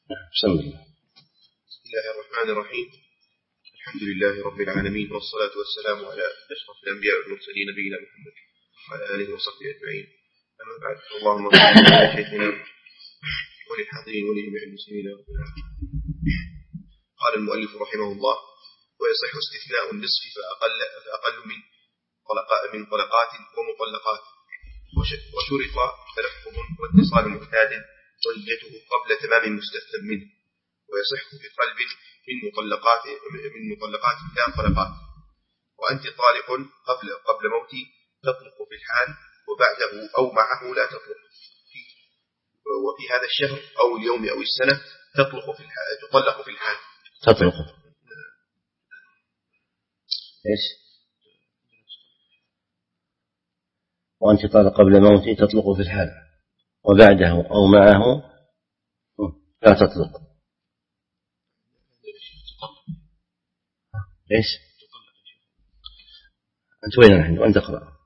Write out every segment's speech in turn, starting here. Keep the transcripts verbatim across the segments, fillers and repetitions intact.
بسم الله. بسم الله الرحمن الرحيم. الحمد لله رب العالمين، والصلاة والسلام على أشرف الأنبياء والمرسلين نبينا محمد وعلى آله وصحبه أجمعين. أما بعد، اللهم صل على شيخنا وللحاضرين ولجميع المسلمين. قال المؤلف رحمه الله: ويصح استثناء النصف فأقل فأقل من طلقات من طلقات ومطلقات، وشرط تلفظ واتصال معتاد ونيته قبل تمام مستثنى منه، ويصح بقلب من مطلقات من مطلقات لا طلقات. وأنت طالق قبل قبل موتي تطلق في الحال، وبعده أو معه لا تطلق. وفي هذا الشهر أو اليوم أو السنة تطلق في الحال تطلق في الحال تطلق إيش؟ وأنت طالق قبل موتي تطلق في الحال، وبعده أو معه لا تطلق. إيش؟ أنت وين الحين وأنت تقرأ؟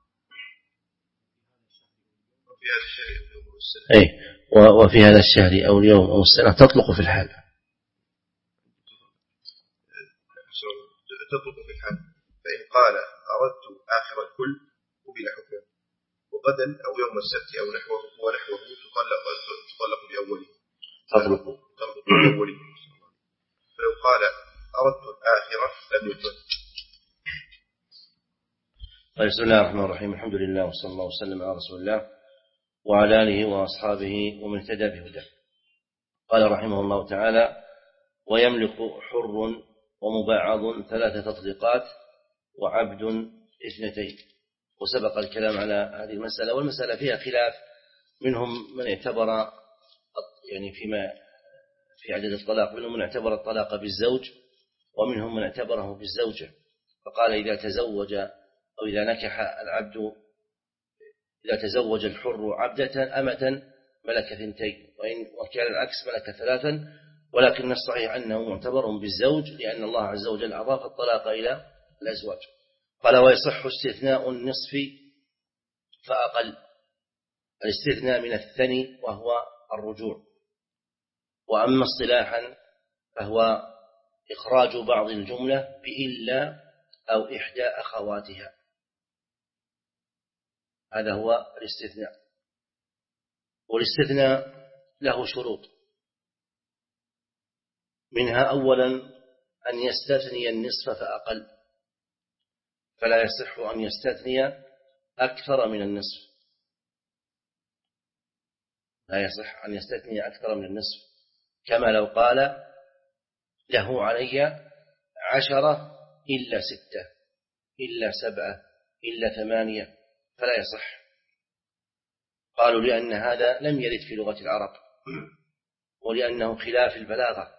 أي وفي هذا الشهر أو اليوم أو السنة تطلق في الحال. تطلق في الحال، فإن قال أردت آخر الكل قبل حكمه، وغدا أو يوم السبت أو نحوه ونحوه تطلق تطلق بأوله. تطلق تطلق بأوله. فلو قال أردت الآخرة لم يطلق. بسم الله الرحمن الرحيم. الحمد لله وصلى الله وسلم على رسول الله وعلى آله وأصحابه ومن اهتدى بهداه. قال رحمه الله تعالى: ويملك حر ومبعض ثلاث تطليقات وعبد اثنتين. وسبق الكلام على هذه المسألة، والمسألة فيها خلاف، منهم من اعتبر يعني فيما في عدد الطلاق منهم من اعتبر الطلاق بالزوج، ومنهم من اعتبره بالزوجة، فقال إذا تزوج أو إذا نكح العبد إذا تزوج الحر عبدة أمة ملك ثنتين، وإن وكان العكس ملك ثلاثا، ولكن الصحيح أنه معتبر بالزوج، لأن الله عز وجل أضاف الطلاق إلى الأزواج. قال: ويصح استثناء النصف فأقل، الاستثناء من الثني وهو الرجوع. وأما اصطلاحا فهو إخراج بعض الجملة بإلا أو إحدى أخواتها، هذا هو الاستثناء. والاستثناء له شروط، منها أولا أن يستثني النصف فأقل، فلا يصح أن يستثني أكثر من النصف، لا يصح أن يستثني أكثر من النصف، كما لو قال له علي عشرة إلا ستة إلا سبعة إلا ثمانية، فلا يصح. قالوا لأن هذا لم يرد في لغة العرب، ولأنه خلاف البلاغة،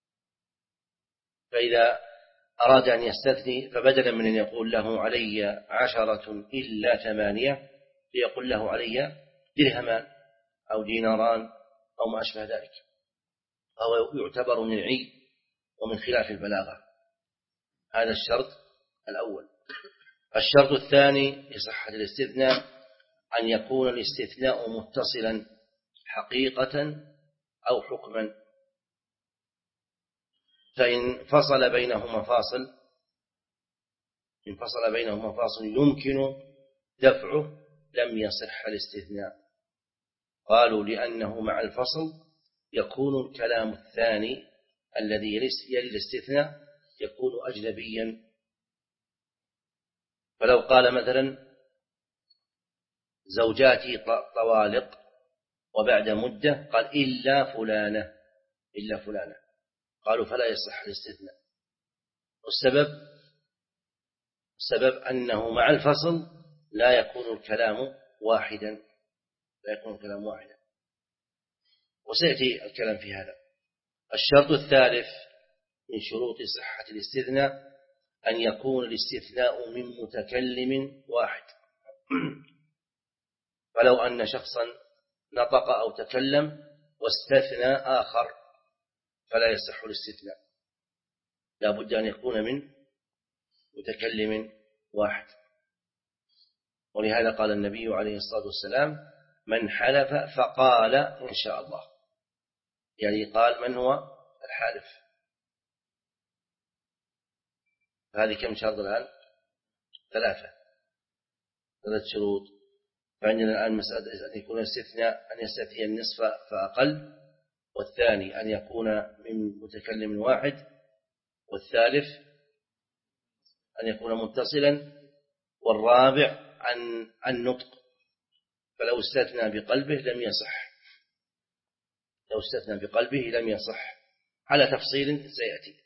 فإذا أراد أن يستثني فبدلا من أن يقول له علي عشرة إلا ثمانية ليقول له علي درهمان أو ديناران أو ما أشبه ذلك، فهو يعتبر من العيب ومن خلاف البلاغة. هذا الشرط الأول. الشرط الثاني لصحة الاستثناء أن يكون الاستثناء متصلا حقيقة أو حكما، فإن فصل بينهما فاصل إن فصل بينهما فاصل يمكن دفعه لم يصح الاستثناء. قالوا لأنه مع الفصل يكون الكلام الثاني الذي يلي الاستثناء يكون أجنبيا. فلو قال مثلا زوجاتي طوالق وبعد مدة قال إلا فلانة إلا فلانة، قالوا فلا يصح الاستثناء. والسبب السبب أنه مع الفصل لا يكون الكلام واحدا لا يكون الكلام واحدا وسيأتي الكلام في هذا. الشرط الثالث من شروط صحة الاستثناء أن يكون الاستثناء من متكلم واحد. فلو أن شخصا نطق أو تكلم واستثنى آخر فلا يصح الاستثناء، لا بد أن يكون من متكلم واحد. ولهذا قال النبي عليه الصلاة والسلام: من حلف فقال إن شاء الله، يعني قال من هو الحالف. هذه كم شرط الآن؟ ثلاثة ثلاث شروط. فعندنا الآن مسألة أن يكون الاستثناء أن يستثني النصف فأقل، والثاني أن يكون من متكلم واحد، والثالث أن يكون متصلا، والرابع عن النطق، فلو استثنى بقلبه لم يصح، لو استثنى بقلبه لم يصح على تفصيل سيأتي.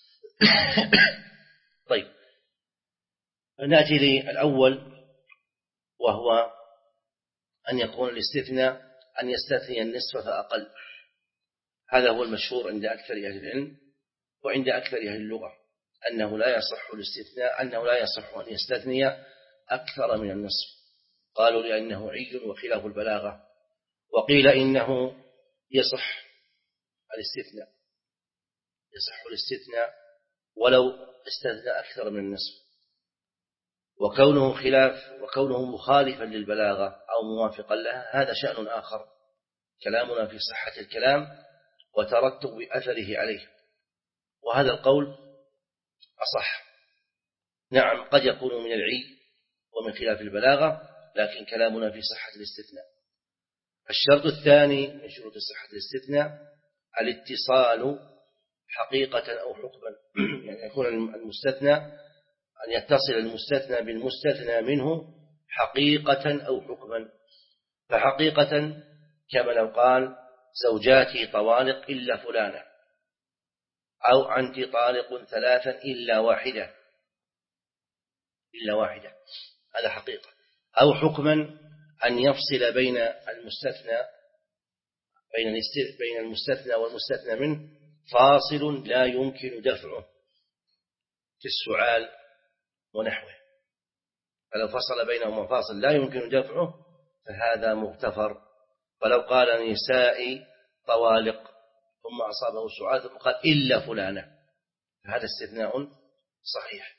طيب نأتي للأول، وهو أن يكون الاستثناء أن يستثني النصف فأقل. هذا هو المشهور عند أكثر أهل العلم وعند أكثر أهل اللغة، أنه لا يصح الاستثناء، أنه لا يصح أن يستثني أكثر من النصف. قالوا لأنه عي وخلاف البلاغة. وقيل إنه يصح الاستثناء، يصح الاستثناء ولو استثنى أكثر من النصف، وكونه خلاف وكونه مخالفا للبلاغة أو موافقا لها هذا شأن آخر. كلامنا في صحة الكلام وترتب أثره عليه، وهذا القول أصح. نعم قد يكون من العي ومن خلاف البلاغة، لكن كلامنا في صحة الاستثناء. الشرط الثاني من شروط صحة الاستثناء الاتصال حقيقة أو حكما، يعني يكون المستثنى أن يتصل المستثنى بالمستثنى منه حقيقة أو حكما. فحقيقة كما لو قال زوجاتي طوالق إلا فلانة، أو أنت طالق ثلاثا إلا واحدة، إلا واحدة، هذا حقيقة. أو حكما أن يفصل بين المستثنى بين بين المستثنى والمستثنى منه فاصل لا يمكن دفعه في السعال ونحوه. فلو فصل بينهما فاصل لا يمكن دفعه فهذا مغتفر. ولو قال نسائي طوالق ثم أصابه سعال ثم قال إلا فلانة فهذا استثناء صحيح.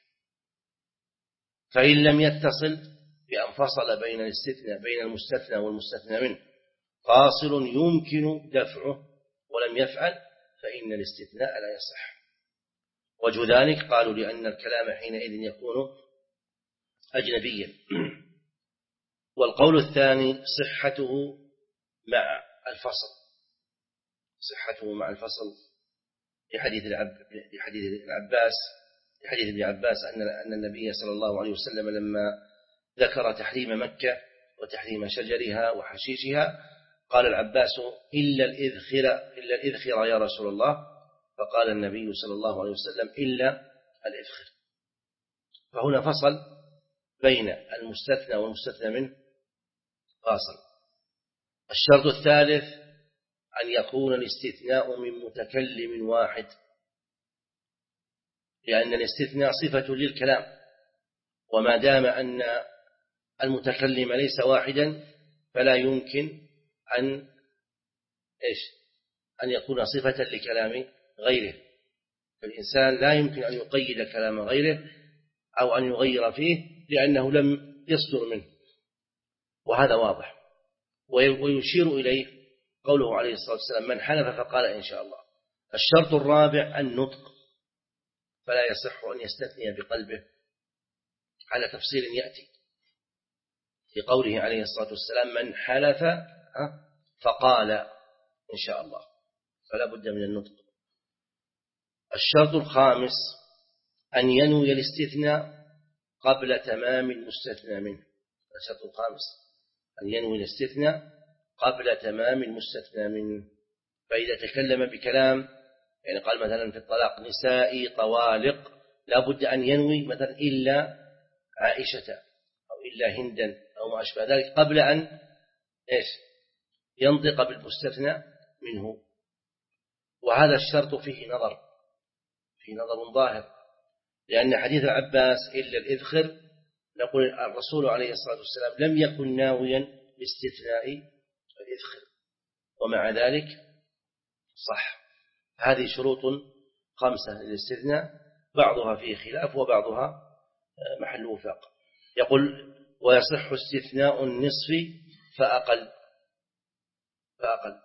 فإن لم يتصل بأن فصل بين الاستثناء بين المستثنى والمستثنى منه فاصل يمكن دفعه ولم يفعل فإن الاستثناء لا يصح. وجه ذلك قالوا لأن الكلام حينئذ يكون أجنبيا. والقول الثاني صحته مع الفصل، صحته مع الفصل لحديث لحديث العباس لحديث ابن عباس أن أن النبي صلى الله عليه وسلم لما ذكر تحريم مكة وتحريم شجرها وحشيشها قال العباس إلا الإذخر إلا الإذخر يا رسول الله، فقال النبي صلى الله عليه وسلم إلا الإذخر. فهنا فصل بين المستثنى والمستثنى منه فاصل. الشرط الثالث أن يكون الاستثناء من متكلم واحد، لأن الاستثناء صفة للكلام، وما دام أن المتكلم ليس واحدا فلا يمكن أن إيش أن يكون صفة لكلام غيره. فالإنسان لا يمكن أن يقيد كلام غيره أو أن يغير فيه لأنه لم يصدر منه، وهذا واضح. ويشير إليه قوله عليه الصلاة والسلام من حلف فقال إن شاء الله. الشرط الرابع النطق، فلا يصح أن يستثني بقلبه على تفصيل يأتي في قوله عليه الصلاة والسلام من حلف فقال إن شاء الله، فلا بد من النطق. الشرط الخامس أن ينوي الاستثناء قبل تمام المستثنى منه. الشرط الخامس أن ينوي الاستثناء قبل تمام المستثنى منه. فإذا تكلم بكلام يعني قال مثلا في الطلاق نسائي طوالق، لا بد أن ينوي مثلا إلا عائشة أو إلا هندا أو ما أشبه ذلك قبل أن إيش ينطق بالمستثنى منه. وهذا الشرط فيه نظر فيه نظر ظاهر، لأن حديث العباس إلا الإذخر نقول الرسول عليه الصلاة والسلام لم يكن ناويا باستثناء الإذخر، ومع ذلك صح. هذه شروط خمسة للاستثناء، بعضها فيه خلاف وبعضها محل وفاق. يقول ويصح استثناء النصف فأقل فأقل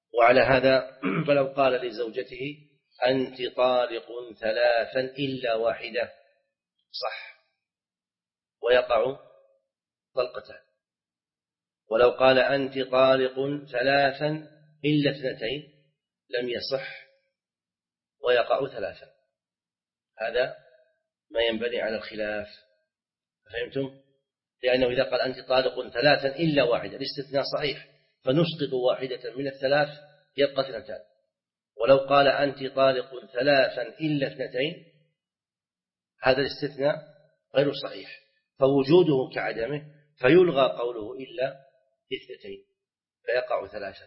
وعلى هذا فلو قال لزوجته أنت طالق ثلاثا إلا واحدة صح ويقع طلقتان. ولو قال أنت طالق ثلاثا إلا اثنتين لم يصح ويقع ثلاثا. هذا ما ينبني على الخلاف. فهمتم؟ لأنه إذا قال أنت طالق ثلاثا إلا واحدة الاستثناء صحيح فنسقط واحدة من الثلاث يبقى اثنتان. ولو قال أنت طالق ثلاثا إلا اثنتين هذا الاستثناء غير صحيح فوجوده كعدمه فيلغى قوله إلا اثنتين فيقع ثلاثا.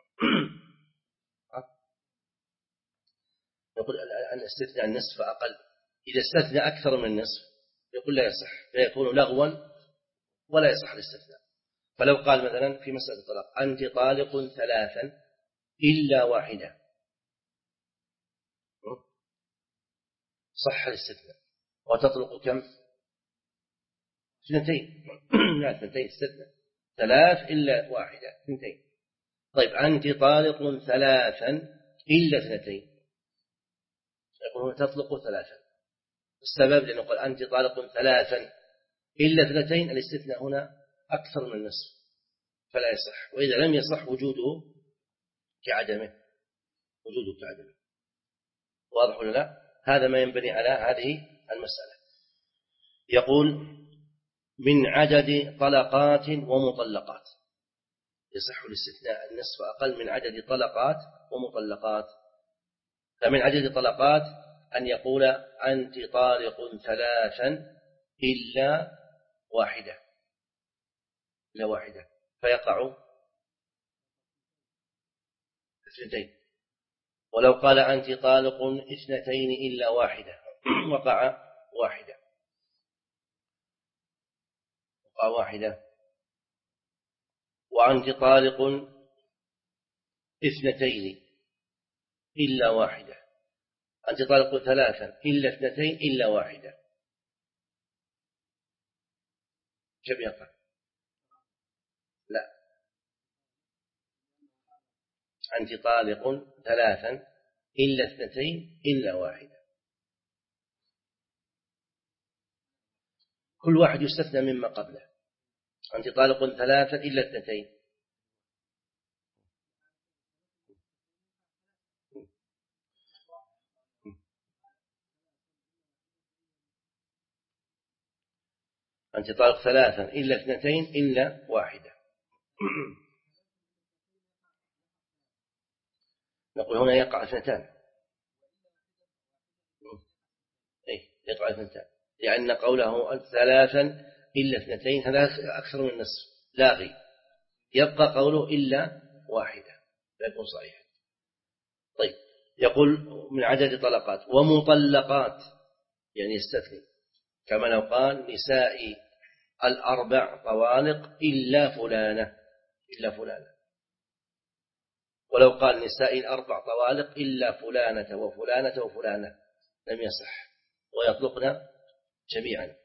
يقول أن استثناء النصف فأقل. إذا استثنى أكثر من النصف يقول لا يصح فيكون لغوا ولا يصح الاستثناء. فلو قال مثلا في مسألة الطلاق أنت طالق ثلاثا إلا واحدة صح الاستثناء وتطلق كم؟ اثنتين. لا اثنتين استثناء ثلاث إلا واحدة اثنتين. طيب أنت طالق ثلاثا إلا اثنتين يقول تطلق ثلاثا. السبب لأنه قال أنت طالق ثلاثا إلا اثنتين الاستثناء هنا أكثر من النصف فلا يصح. وإذا لم يصح وجوده كعدمه وجوده كعدمه. واضح ولا لا؟ هذا ما ينبني على هذه المسألة. يقول من عدد طلقات ومطلقات يصح الاستثناء النصف أقل من عدد طلقات ومطلقات. فمن عدد طلقات أن يقول أنت طالق ثلاثا إلا واحدة إلا واحدة فيقع اثنتين. ولو قال أنت طالق اثنتين إلا واحدة وقع واحدة وقع واحدة. وأنت طالق اثنتين إلا واحدة أنت طالق ثلاثا إلا اثنتين إلا واحدة كم يقع؟ لا أنت طالق ثلاثا إلا اثنتين إلا واحدة. كل واحد يستثنى مما قبله. أنت طالق ثلاثا إلا اثنتين أنت طالق ثلاثا إلا اثنتين إلا واحدة. نقول هنا يقع اثنتان. أي يقع اثنتان لأن قوله ثلاثا إلا اثنتين هذا أكثر من النصف لاغي يبقى قوله إلا واحدة لا يكون صحيح. طيب يقول من عدد طلقات ومطلقات يعني يستثني كما لو قال نسائي الأربع طوالق إلا فلانة إلا فلانة. ولو قال نسائي الأربع طوالق إلا فلانة وفلانة وفلانة لم يصح ويطلقنا جميعا.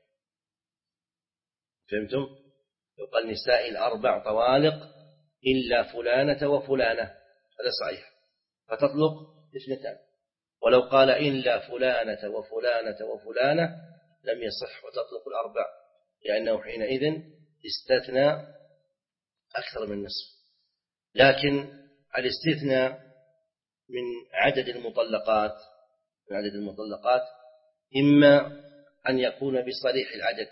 فهمتم؟ لو قال نسائي الأربع طوالق إلا فلانة وفلانة هذا صحيح فتطلق اثنتان. ولو قال إلا فلانة وفلانة وفلانة لم يصح وتطلق الأربع لأنه حينئذ استثنى أكثر من نصف. لكن الاستثناء من عدد المطلقات من عدد المطلقات إما أن يكون بصريح العدد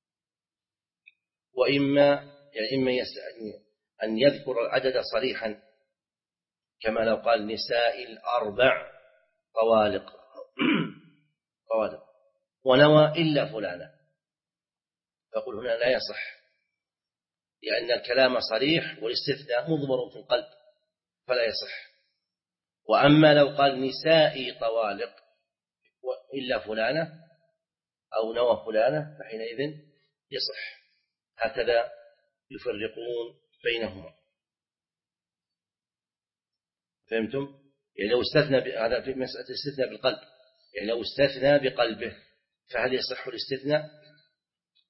وإما يعني إما أن يذكر العدد صريحا كما لو قال نساء الأربع طوالق طوالق ونوى إلا فلانة فقل هنا لا يصح لأن الكلام صريح والاستثناء مضمر في القلب فلا يصح. وأما لو قال نسائي طوالق إلا فلانة أو نوى فلانة فحينئذ يصح. هكذا يفرقون بينهما. فهمتم؟ يعني لو استثنى هذا في مسألة الاستثناء بالقلب يعني لو استثنى بقلبه فهل يصح الاستثناء؟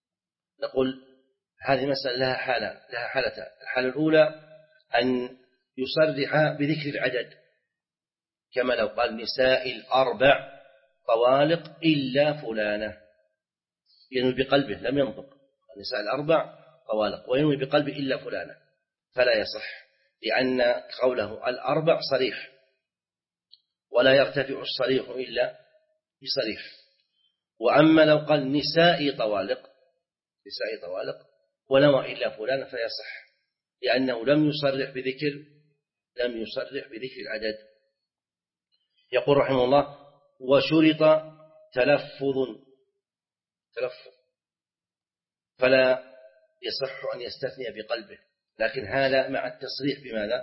نقول هذه مسألة لها حالة لها حالتان. الحالة الأولى أن يصرح بذكر العدد، كما لو قال نساء الأربع طوالق إلا فلانة، ينوي بقلبه لم ينطق نساء الأربع طوالق، وينوي بقلبه إلا فلانة، فلا يصح، لأن قوله الأربع صريح، ولا يرتفع الصريح إلا بصريح. وأما لو قال نساء طوالق نساء طوالق ونوى إلا فلانة فيصح، لأنه لم يصرح بذكر لم يصرح بذكر العدد. يقول رحمه الله: وشرط تلفظ تلفظ فلا يصح أن يستثني بقلبه، لكن هذا مع التصريح بماذا؟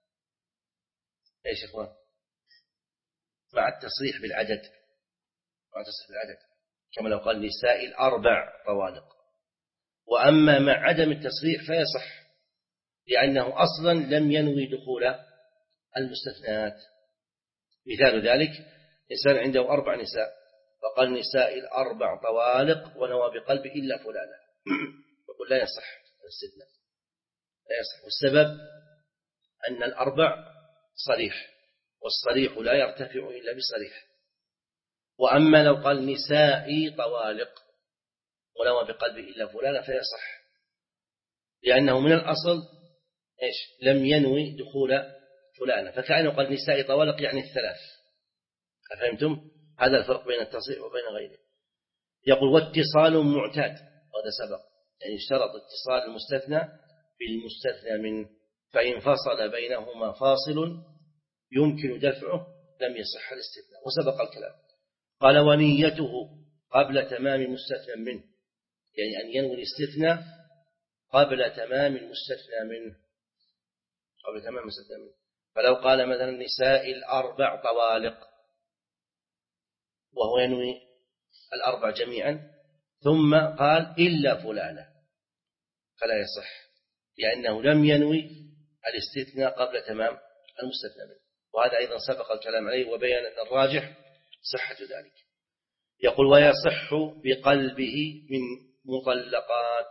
ايش اخوان؟ مع التصريح بالعدد مع التصريح بالعدد كما لو قال نساء الأربع طوالق. وأما مع عدم التصريح فيصح، لأنه أصلا لم ينوي دخول المستثنات. مثال ذلك: إنسان عنده أربع نساء فقال نساء الأربع طوالق ونوى بقلبه إلا فلانة، يقول لا يصح الاستثناء، لا يصح. والسبب أن الأربع صريح، والصريح لا يرتفع إلا بصريح. وأما لو قال نسائي طوالق ونوى بقلبه إلا فلانة فيصح، لأنه من الأصل إيش؟ لم ينوي دخول فلانة، فكأنه قال نسائي طوالق يعني الثلاث. أفهمتم؟ هذا الفرق بين التصريح وبين غيره. يقول: واتصال معتاد، هذا سبق، يعني اشترط اتصال المستثنى بالمستثنى منه، فإن فصل بينهما فاصل يمكن دفعه لم يصح الاستثناء، وسبق الكلام. قال: ونيته قبل تمام المستثنى منه، يعني أن ينوي الاستثناء قبل تمام المستثنى منه قبل تمام المستثنى منه فلو قال مثلا نساء الأربع طوالق وهو ينوي الأربع جميعا، ثم قال إلا فلانة، فلا يصح، لأنه لم ينوي الاستثناء قبل تمام المستثنى منه. وهذا أيضا سبق الكلام عليه، وبين أن الراجح صحة ذلك. يقول: ويصح بقلبه من مطلقات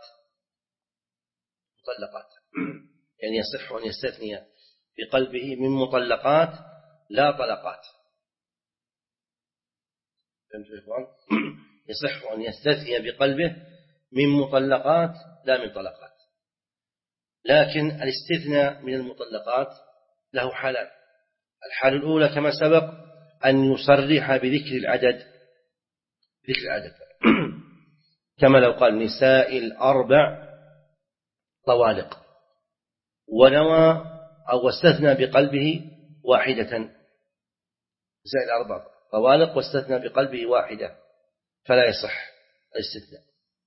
مطلقات يعني يصح أن يستثني بقلبه من مطلقات لا طلقات. فهمتوا يا إخوان؟ يصح أن يستثني بقلبه من مطلقات لا من طلقات، لكن الاستثناء من المطلقات له حالان. الحالة الأولى كما سبق أن يصرح بذكر العدد ذكر العدد كما لو قال نساء الأربع طوالق ونوى أو استثنى بقلبه واحدة، نساء الأربع طوالق واستثنى بقلبه واحدة، فلا يصح الاستثناء.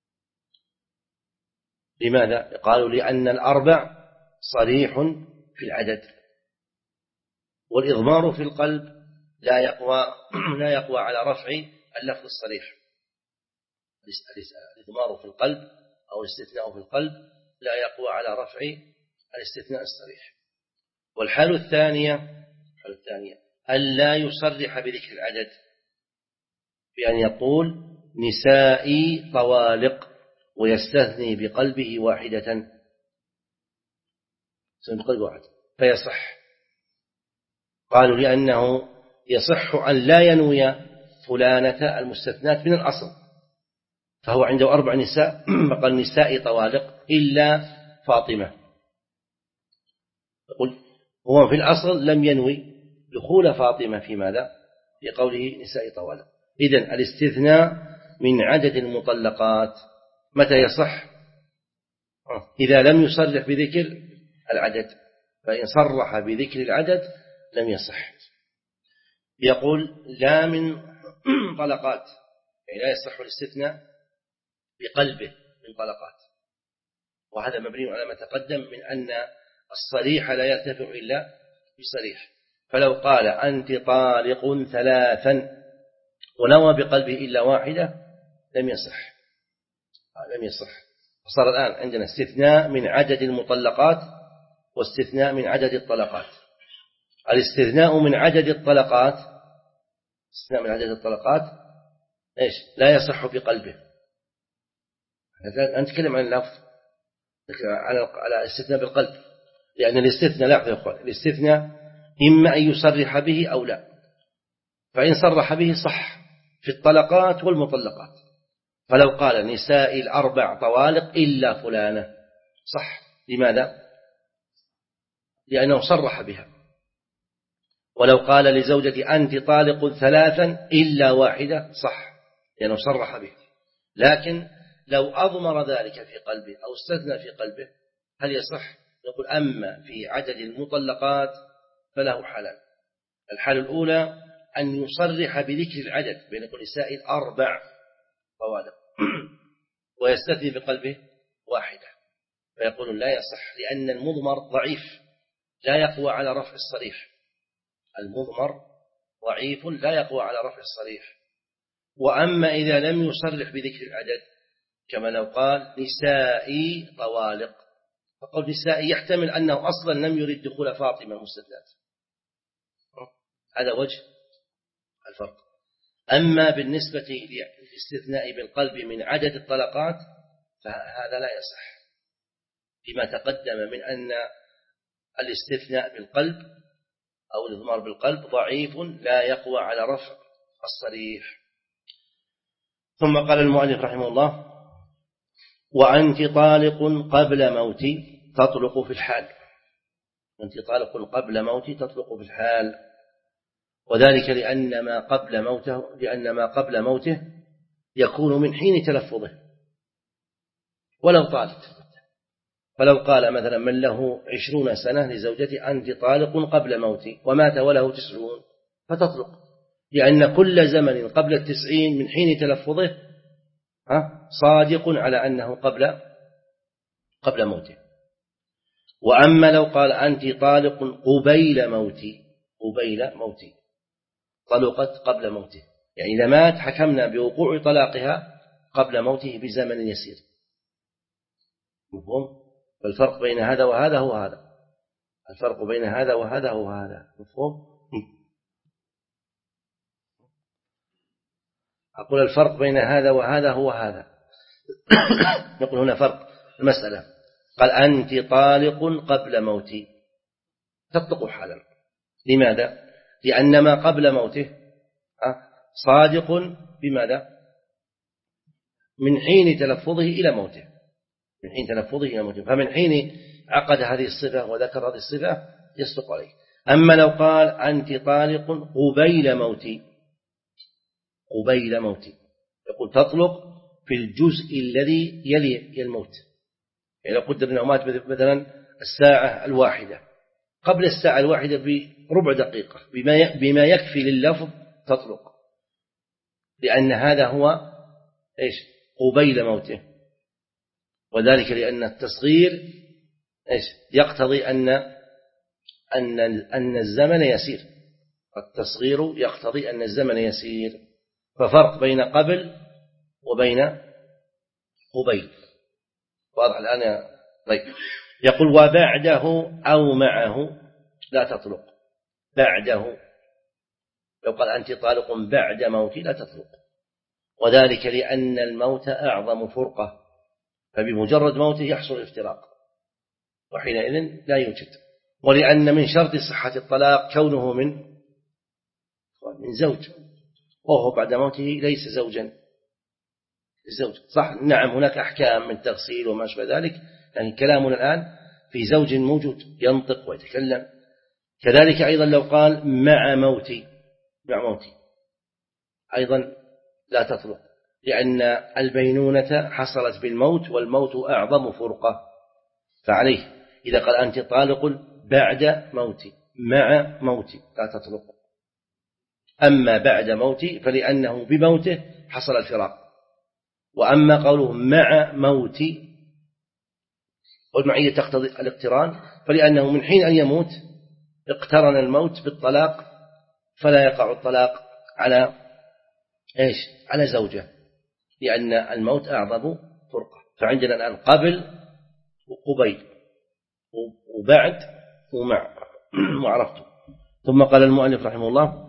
لماذا؟ قالوا: لأن الأربع صريح في العدد، والإضمار في القلب لا يقوى لا يقوى على رفع اللفظ الصريح. الإضمار في القلب أو الاستثناء في القلب لا يقوى على رفع الاستثناء الصريح. والحال الثانية الحال الثانية ألا يصرح بذكر العدد، بأن يقول نسائي طوالق ويستثني بقلبه واحدة بقلب واحد فيصح. قالوا: لأنه يصح أن لا ينوي فلانة المستثنات من الأصل، فهو عنده أربع نساء فقال نساء طوالق إلا فاطمة، يقول هو في الأصل لم ينوي دخول فاطمة في ماذا؟ في قوله نساء طوالق. إذن الاستثناء من عدد المطلقات متى يصح؟ إذا لم يصرح بذكر العدد، فإن صرح بذكر العدد لم يصح. يقول: لا من طلقات، يعني لا يصح الاستثناء بقلبه من طلقات، وهذا مبني على ما تقدم من أن الصريح لا يرتفع إلا بصريح. فلو قال أنت طالق ثلاثا ونوى بقلبه إلا واحدة لم يصح لم يصح فصار الآن عندنا استثناء من عدد المطلقات واستثناء من عدد الطلقات. الاستثناء من عدد الطلقات استثناء من عدد الطلقات إيش؟ لا يصح بقلبه. أنت تكلم عن اللفظ على على الاستثناء بالقلب، لأن الاستثناء لا يا أخوان، الاستثناء إما أن يصرح به أو لا، فإن صرح به صح في الطلقات والمطلقات، فلو قال نساء الأربع طوالق إلا فلانة صح. لماذا؟ لأنه صرح بها. ولو قال لزوجتي أنت طالق ثلاثا إلا واحدة صح، لأنه صرح به. لكن لو أضمر ذلك في قلبه أو استثنى في قلبه هل يصح؟ نقول أما في عدد المطلقات فله حالان. الحالة الأولى أن يصرح بذكر العدد بين كل نساء الأربع طوالق ويستثني بقلبه واحدة، فيقول لا يصح، لأن المضمر ضعيف لا يقوى على رفع الصريح. المضمر ضعيف لا يقوى على رفع الصريح. وأما إذا لم يصرح بذكر العدد كما لو قال نسائي طوالق، فقول نسائي يحتمل أنه أصلا لم يرد دخول فاطمة المستثنات، هذا وجه الفرق. أما بالنسبة للاستثناء بالقلب من عدد الطلقات فهذا لا يصح، لما تقدم من أن الاستثناء بالقلب أو الإضمار بالقلب ضعيف لا يقوى على رفع الصريح. ثم قال المؤلف رحمه الله وأنت طالق قبل موتي تطلق في الحال. أنت طالق قبل موتي تطلق في الحال، وذلك لأن ما قبل موته لأن ما قبل موته يكون من حين تلفظه ولو طالت. فلو قال مثلا من له عشرون سنة لزوجتي أنت طالق قبل موتي ومات وله تسعون فتطلق، لأن كل زمن قبل التسعين من حين تلفظه صادق على أنه قبل قبل موته. وأما لو قال أنت طالق قبيل موتي قبيل موتي طلقت قبل موته، يعني إذا مات حكمنا بوقوع طلاقها قبل موته بزمن يسير. مفهوم؟ فالفرق بين هذا وهذا هو هذا، الفرق بين هذا وهذا هو هذا. مفهوم؟ أقول الفرق بين هذا وهذا هو هذا. نقول هنا فرق المسألة. قال أنت طالق قبل موتي تطلق حالا. لماذا؟ لأن ما قبل موته صادق بماذا؟ من حين تلفظه إلى موته، من حين تلفظه إلى موته، فمن حين عقد هذه الصفة وذكر هذه الصفة يصدق عليه. أما لو قال أنت طالق قبيل موتي قبيل موتي يقول تطلق في الجزء الذي يلي الموت. يعني لو قدر أنه مات مثلا الساعة الواحدة قبل الساعة الواحدة بربع دقيقة بما يكفي لللفظ تطلق، لأن هذا هو إيش قبيل موته. وذلك لأن التصغير إيش يقتضي أن أن أن الزمن يسير، التصغير يقتضي أن الزمن يسير، ففرق بين قبل وبين قبيل. واضح الآن؟ طيب. يقول وبعده أو معه لا تطلق. بعده لو قال أنت طالق بعد موتي لا تطلق، وذلك لأن الموت أعظم فرقة، فبمجرد موته يحصل الافتراق وحينئذ لا يوجد. ولأن من شرط صحة الطلاق كونه من من زوج، وهو بعد موته ليس زوجا الزوج. صح نعم هناك أحكام من تغسيل وما شابه ذلك، لكن كلامنا الآن في زوج موجود ينطق ويتكلم. كذلك أيضا لو قال مع موتي مع موتي أيضا لا تطلق، لأن البينونة حصلت بالموت والموت أعظم فرقة، فعليه إذا قال أنت طالق بعد موتي مع موتي لا تطلق. أما بعد موتي فلأنه بموته حصل الفراق، وأما قوله مع موتي والمعية تقتضي الاقتران فلأنه من حين أن يموت اقترن الموت بالطلاق، فلا يقع الطلاق على إيش على زوجة، لأن الموت أعظم فرقة. فعندنا الآن قبل وقبيل وبعد ومع وعرفته. ثم قال المؤلف رحمه الله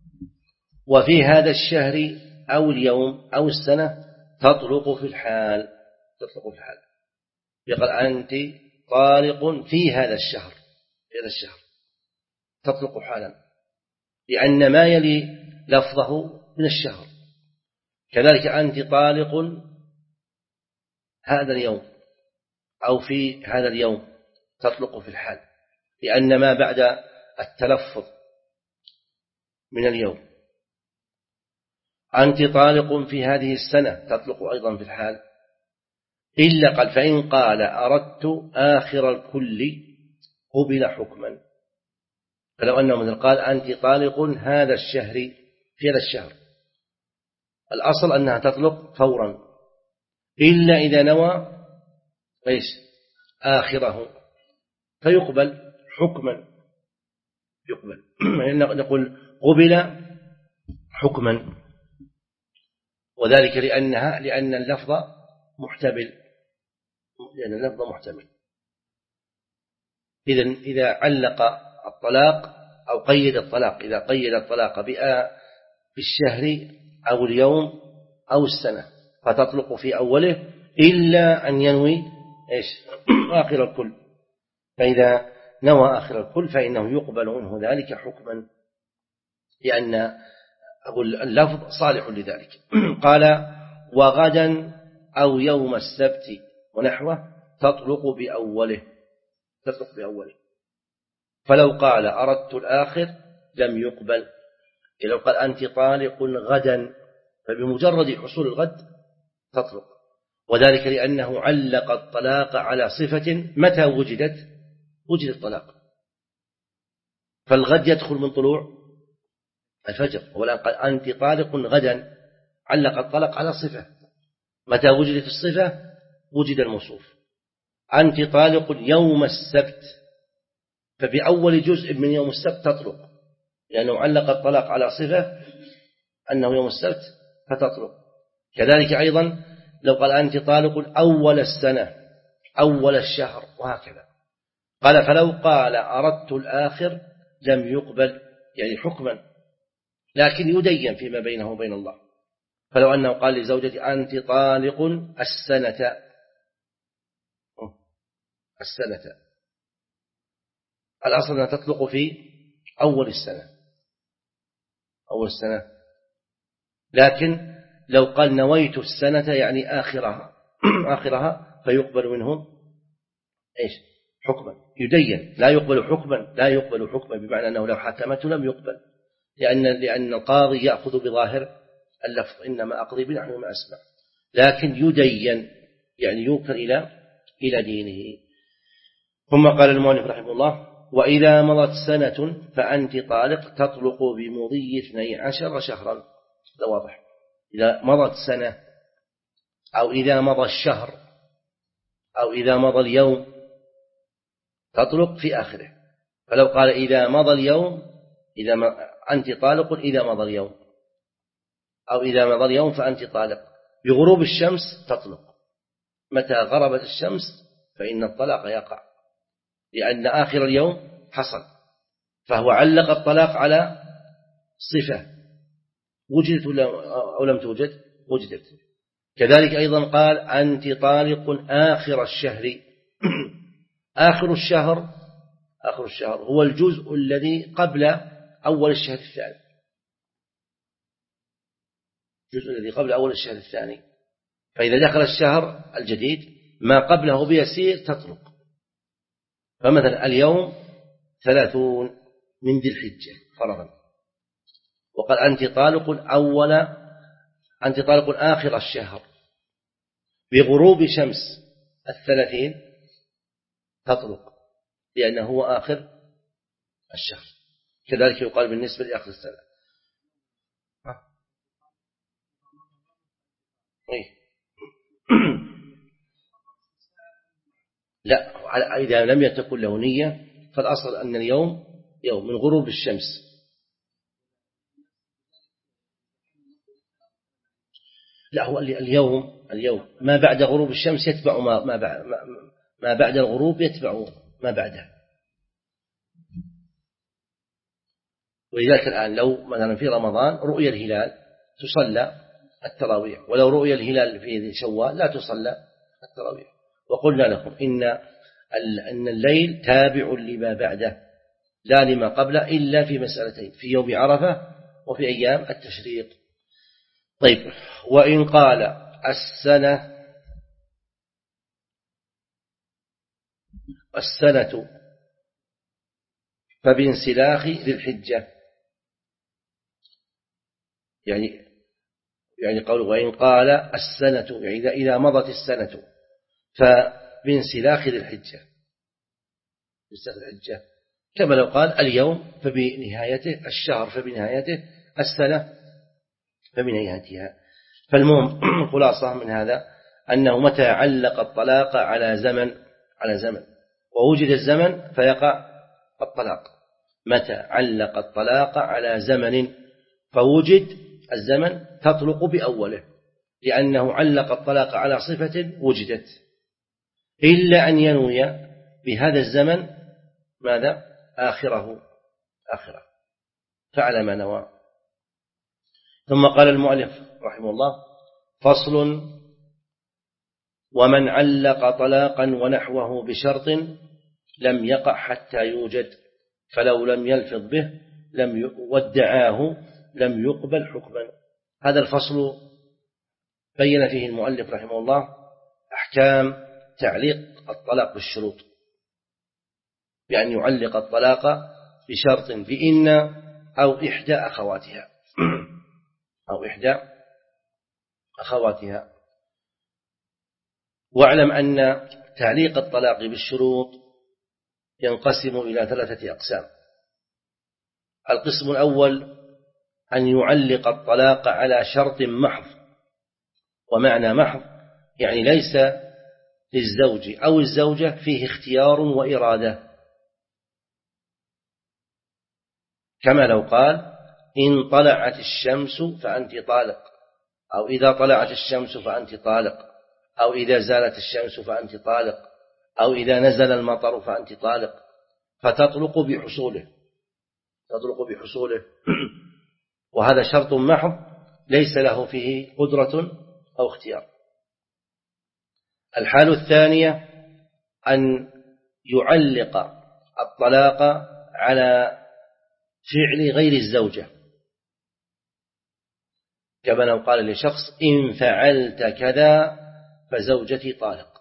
وفي هذا الشهر أو اليوم أو السنة تطلق في الحال تطلق في الحال. يقول أنت طالق في هذا الشهر في هذا الشهر تطلق حالا، لأن ما يلي لفظه من الشهر. كذلك أنت طالق هذا اليوم أو في هذا اليوم تطلق في الحال، لأن ما بعد التلفظ من اليوم. أنت طالق في هذه السنة تطلق أيضا في الحال، إلا قال فإن قال أردت آخر الكل قبل حكما. فلو أنه مثل قال أنت طالق هذا الشهر في هذا الشهر، الأصل أنها تطلق فورا، إلا إذا نوى إيش آخره فيقبل حكما، يقبل نقول قبل حكما، وذلك لأنها لأن اللفظ محتمل، لأن اللفظ محتمل. إذن إذا علق الطلاق أو قيد الطلاق، إذا قيد الطلاق بالشهر أو اليوم أو السنة فتطلق في أوله، إلا أن ينوي إيش آخر الكل. فإذا نوى آخر الكل فإنه يقبل منه ذلك حكما، لأن اللفظ صالح لذلك. قال وغدا أو يوم السبت ونحوه تطلق بأوله، تطلق بأوله. فلو قال أردت الآخر لم يقبل. لو قال أنت طالق غدا فبمجرد حصول الغد تطلق، وذلك لأنه علق الطلاق على صفة متى وجدت وجد الطلاق، فالغد يدخل من طلوع الفجر، والآن قال أنت طالق غدا، علق الطلاق على صفة، متى وجدت الصفة وجد الموصوف. أنت طالق يوم السبت، فبأول جزء من يوم السبت تطلق، لأنه علق الطلاق على صفة أنه يوم السبت فتطلق. كذلك أيضا لو قال أنت طالق أول السنة أول الشهر وهكذا. قال فلو قال أردت الآخر لم يقبل، يعني حكما، لكن يدين فيما بينه وبين الله. فلو أنه قال لزوجتي أنت طالق السنة السنة الأصل أنها تطلق في أول السنة أول السنة، لكن لو قال نويت السنة يعني آخرها آخرها فيقبل منه إيش حكما، يدين، لا يقبل حكما لا يقبل حكما بمعنى أنه لو حكمته لم يقبل، لأن لأن القاضي يأخذ بظاهر اللفظ إنما أقضي بنحو ما أسمع، لكن يدين يعني يوكل إلى إلى دينه. ثم قال المؤلف رحمه الله وإذا مضت سنة فأنت طالق تطلق بمضي اثني عشر شهرا. هذا واضح. إذا مضت سنة أو إذا مضى الشهر أو إذا مضى اليوم تطلق في آخره. فلو قال إذا مضى اليوم إذا ما أنت طالق إذا مضى اليوم، أو إذا مضى اليوم فأنت طالق، بغروب الشمس تطلق. متى غربت الشمس فإن الطلاق يقع، لأن آخر اليوم حصل، فهو علق الطلاق على صفة وجدت أو لم توجد وجدت. كذلك أيضا قال أنت طالق آخر الشهر. آخر الشهر آخر الشهر هو الجزء الذي قبل أول الشهر الثاني، الجزء الذي قبل أول الشهر الثاني. فإذا دخل الشهر الجديد ما قبله بيسير تطلق. فمثلا اليوم ثلاثون من ذي الحجة فرضا، وقال أنت طالق أول أنت طالق آخر الشهر، بغروب شمس الثلاثين تطلق، لأنه هو آخر الشهر. كذلك يقال بالنسبة لآخر السنة. لا، إذا لم يتكن له نية فالأصل أن اليوم يوم من غروب الشمس. لا، هو اليوم اليوم ما بعد غروب الشمس يتبع ما ما بعد ما بعد الغروب يتبع ما بعده. ولذلك الآن لو مثلا في رمضان رؤية الهلال تصلى التراويح، ولو رؤية الهلال في شوال لا تصلى التراويح. وقلنا لكم إن أن الليل تابع لما بعده لا لما قبله إلا في مسألتين: في يوم عرفة وفي أيام التشريق. طيب، وإن قال السنة السنة فبانسلاخ ذي الحجة، يعني يعني قول وإن قال السنة، يعني إذا مضت السنة فبانسلاخ ذي الحجة، الحجة كما لو قال اليوم فبنهايته، الشهر فبنهايته، السنة فبنهايتها. فالمهم خلاصة من هذا أنه متى علق الطلاق على زمن على زمن ووجد الزمن فيقع الطلاق. متى علق الطلاق على زمن فوجد الزمن تطلق بأوله، لأنه علق الطلاق على صفة وجدت، إلا أن ينوي بهذا الزمن ماذا؟ آخره آخره فعل ما نوى. ثم قال المؤلف رحمه الله: فصل: ومن علق طلاقا ونحوه بشرط لم يقع حتى يوجد، فلو لم يلفظ به لم ودعاه لم يقبل حكما. هذا الفصل بين فيه المؤلف رحمه الله أحكام تعليق الطلاق بالشروط، بأن يعلق الطلاق بشرط بإن أو إحدى أخواتها أو إحدى أخواتها. واعلم أن تعليق الطلاق بالشروط ينقسم إلى ثلاثة أقسام. القسم الأول أن يعلق الطلاق على شرط محض، ومعنى محض يعني ليس للزوج أو الزوجة فيه اختيار وإرادة، كما لو قال: إن طلعت الشمس فأنت طالق، أو إذا طلعت الشمس فأنت طالق، أو إذا زالت الشمس فأنت طالق، أو إذا نزل المطر فأنت طالق، فتطلق بحصوله تطلق بحصوله وهذا شرط محض ليس له فيه قدرة أو اختيار. الحال الثانية أن يعلق الطلاق على فعل غير الزوجة، كما لو قال لشخص: إن فعلت كذا فزوجتي طالق،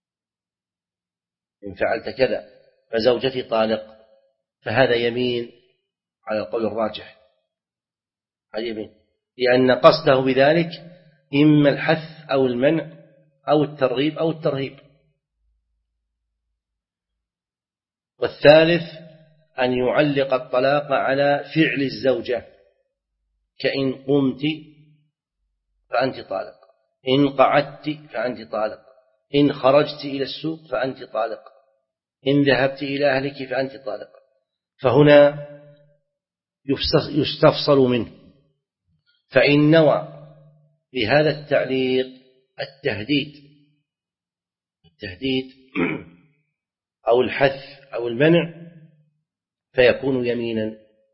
إن فعلت كذا فزوجتي طالق، فهذا يمين على القول الراجح، يمين، لأن قصده بذلك إما الحث أو المنع أو الترغيب أو الترهيب. والثالث أن يعلق الطلاق على فعل الزوجة، كإن قمت فأنت طالق، إن قعدت فأنت طالق، إن خرجت إلى السوق فأنت طالق، إن ذهبت إلى أهلك فأنت طالق. فهنا يستفصل منه، فإن نوى بهذا التعليق التهديد التهديد أو الحث أو المنع فيكون يمينا،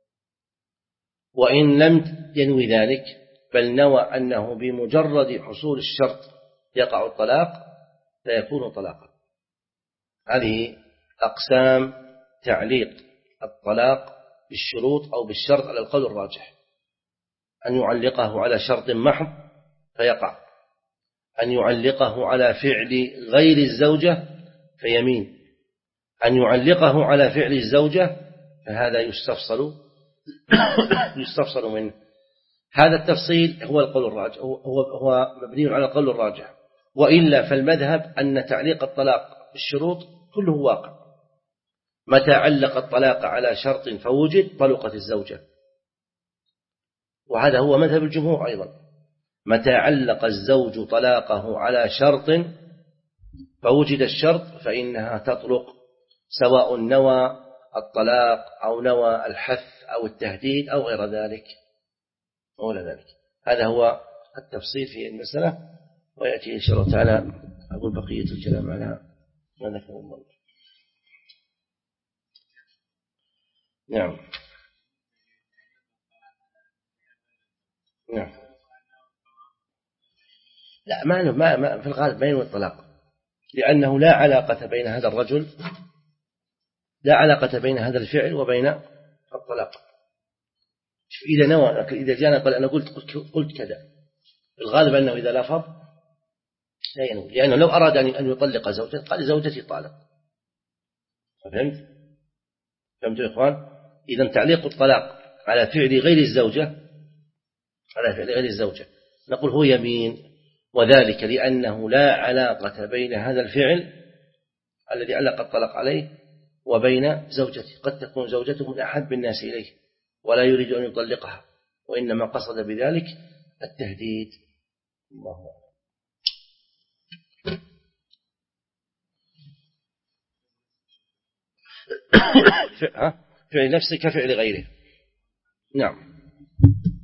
وإن لم ينوي ذلك بل نوى أنه بمجرد حصول الشرط يقع الطلاق فيكون طلاقا. هذه أقسام تعليق الطلاق بالشروط أو بالشرط على القول الراجح: أن يعلقه على شرط محض فيقع، أن يعلقه على فعل غير الزوجة فيمين، أن يعلقه على فعل الزوجة فهذا يستفصل يستفصل منه. هذا التفصيل هو القول الراجح، هو هو مبني على القول الراجح، وإلا فالمذهب أن تعليق الطلاق بالشروط كله واقع. متى علق الطلاق على شرط فوجد طلقت الزوجة، وهذا هو مذهب الجمهور أيضا. متى علق الزوج طلاقه على شرط فوجد الشرط فإنها تطلق، سواء نوى الطلاق أو نوى الحث أو التهديد أو غير ذلك أو ذلك. هذا هو التفصيل في المسألة، ويأتي إن شاء الله تعالى أقول بقية الكلام على ما ذكر الله. نعم نعم لا ما ما, ما في الغالب ما ينوي الطلاق، لأنه لا علاقة بين هذا الرجل لا علاقة بين هذا الفعل وبين الطلاق. إذا نوى إذا جاءنا قال أنا قلت قلت كذا، الغالب أنه إذا لفظ لا ينوي، لأنه لو أراد أن يطلق زوجته قال زوجتي طالق. فهمت؟ فهمت يا إخوان؟ إذا تعليق الطلاق على فعل غير الزوجة على فعل غير الزوجة نقول هو يمين، وذلك لأنه لا علاقة بين هذا الفعل الذي علق الطلاق عليه وبين زوجته. قد تكون زوجته من أحب الناس إليه ولا يريد أن يطلقها، وإنما قصد بذلك التهديد. الله أعلم. فعل نفسه كفعل غيره. نعم.